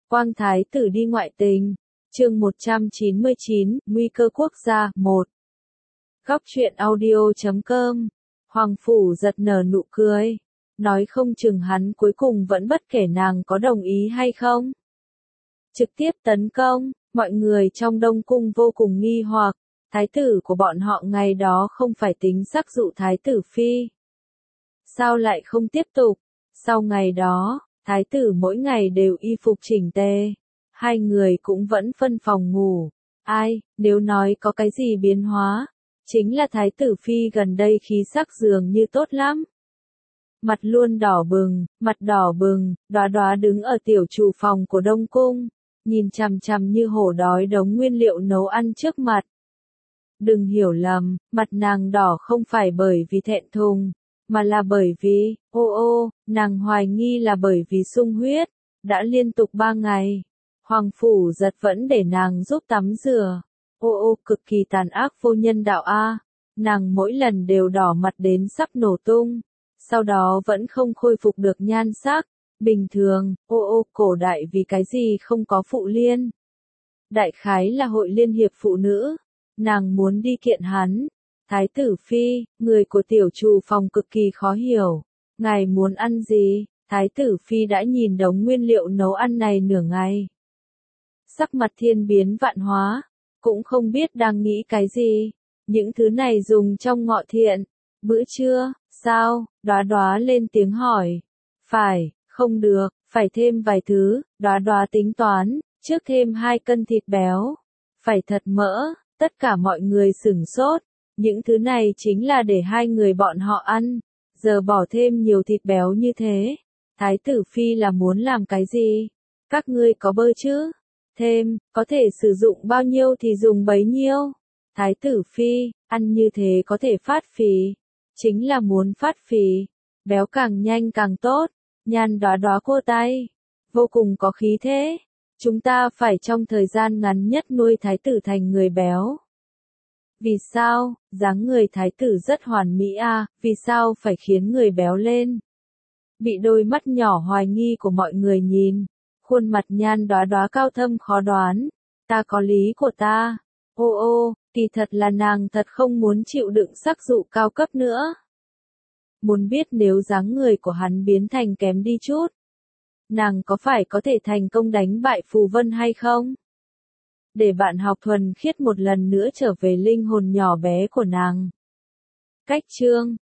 Quang thái tử đi ngoại tình. Chương 199, nguy cơ quốc gia, 1. Góc truyện audio.com. Hoàng phủ giật nở nụ cười. Nói không chừng hắn cuối cùng vẫn bất kể nàng có đồng ý hay không. Trực tiếp tấn công, mọi người trong Đông Cung vô cùng nghi hoặc, thái tử của bọn họ ngày đó không phải tính sắc dụ thái tử phi. Sao lại không tiếp tục? Sau ngày đó, thái tử mỗi ngày đều y phục chỉnh tề. Hai người cũng vẫn phân phòng ngủ. Ai, nếu nói có cái gì biến hóa, chính là thái tử phi gần đây khí sắc dường như tốt lắm. Mặt luôn đỏ bừng, đóa đóa đứng ở tiểu chủ phòng của Đông Cung, nhìn chằm chằm như hổ đói đống nguyên liệu nấu ăn trước mặt. Đừng hiểu lầm, mặt nàng đỏ không phải bởi vì thẹn thùng, mà là bởi vì, nàng hoài nghi là bởi vì sung huyết, đã liên tục 3 ngày. Hoàng phủ giật vẫn để nàng giúp tắm rửa. Cực kỳ tàn ác vô nhân đạo a. Nàng mỗi lần đều đỏ mặt đến sắp nổ tung, sau đó vẫn không khôi phục được nhan sắc bình thường. Cổ đại vì cái gì không có phụ liên? Đại khái là hội liên hiệp phụ nữ. Nàng muốn đi kiện hắn. Thái tử phi, người của tiểu chủ phòng cực kỳ khó hiểu. Ngài muốn ăn gì? Thái tử phi đã nhìn đống nguyên liệu nấu ăn này nửa ngày. Sắc mặt thiên biến vạn hóa, cũng không biết đang nghĩ cái gì. Những thứ này dùng trong ngọ thiện. Bữa trưa, sao? Đóa đóa lên tiếng hỏi. Phải, không được, phải thêm vài thứ. Đóa đóa tính toán, trước thêm 2 cân thịt béo. Phải thật mỡ, tất cả mọi người sửng sốt. Những thứ này chính là để 2 người bọn họ ăn. Giờ bỏ thêm nhiều thịt béo như thế. Thái tử phi là muốn làm cái gì? Các ngươi có bơ chứ? Thêm, có thể sử dụng bao nhiêu thì dùng bấy nhiêu. Thái tử phi, ăn như thế có thể phát phì. Chính là muốn phát phì. Béo càng nhanh càng tốt. Nhan đóa đóa cô tay. Vô cùng có khí thế. Chúng ta phải trong thời gian ngắn nhất nuôi thái tử thành người béo. Vì sao? Dáng người thái tử rất hoàn mỹ à, vì sao phải khiến người béo lên? Bị đôi mắt nhỏ hoài nghi của mọi người nhìn. Khuôn mặt nhan đóa đóa cao thâm khó đoán. Ta có lý của ta. Kỳ thật là nàng thật không muốn chịu đựng sắc dụ cao cấp nữa. Muốn biết nếu dáng người của hắn biến thành kém đi chút, nàng có phải có thể thành công đánh bại Phù Vân hay không? Để bạn học thuần khiết một lần nữa trở về linh hồn nhỏ bé của nàng. Cách chương